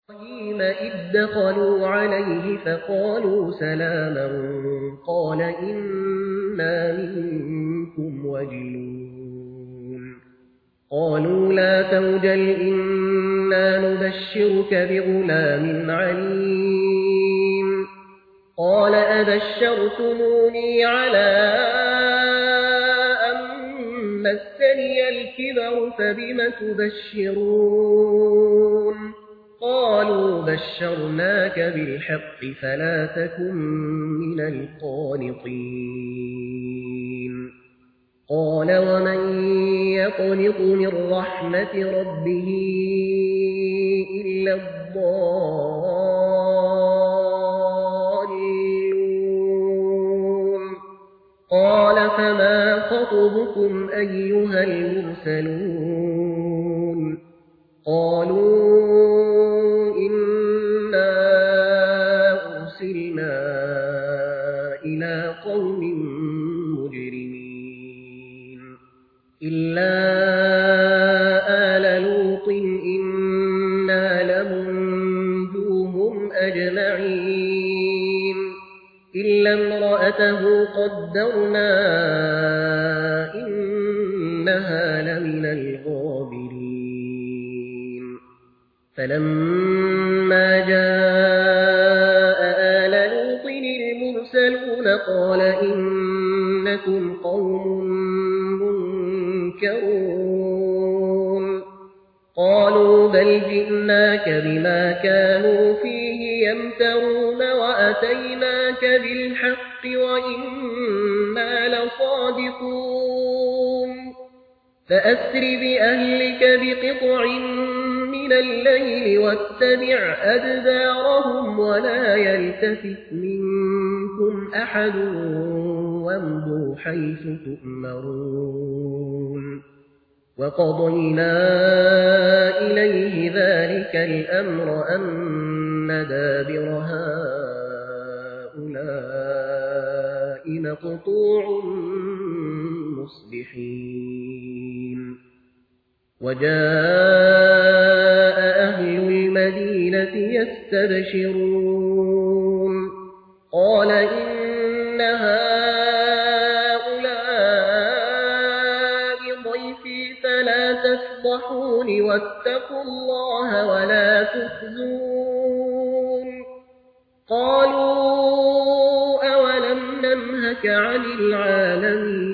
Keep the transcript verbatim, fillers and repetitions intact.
إبراهيم إذ دخلوا عليه فقالوا سلاما قال إنا منكم وجلون قالوا لا توجل إنا نبشرك بغلام عليم قال أبشرتموني على أن مسني الكبر فبم تبشرون قالوا بشرناك بالحق فلا تكن من القانطين قال ومن يقنط من رحمة ربه إلا الضالون قال فما خطبكم أيها المرسلون قالوا إلى قوم مجرمين إلا آل لوط إنا لمنجوهم أجمعين إلا امرأته قدرنا إنها لمن الغابرين فلما جاء آل لوط المرسلون قال إنكم قوم منكرون قالوا بل جئناك بما كانوا فيه يمترون وأتيناك بالحق وإنا لصادقون فأسر بأهلك بقطع من الليل واتبع أدبارهم ولا يلتفت منكم أحد وامضوا حيث تؤمرون وقضينا إليه ذلك الأمر أن دابر هؤلاء مقطوع مصبحين وجاء أهل المدينة يستبشرون قال إن هؤلاء ضيفي فلا تفضحون واتقوا الله ولا تخزون قالوا أولم ننهك عن العالمين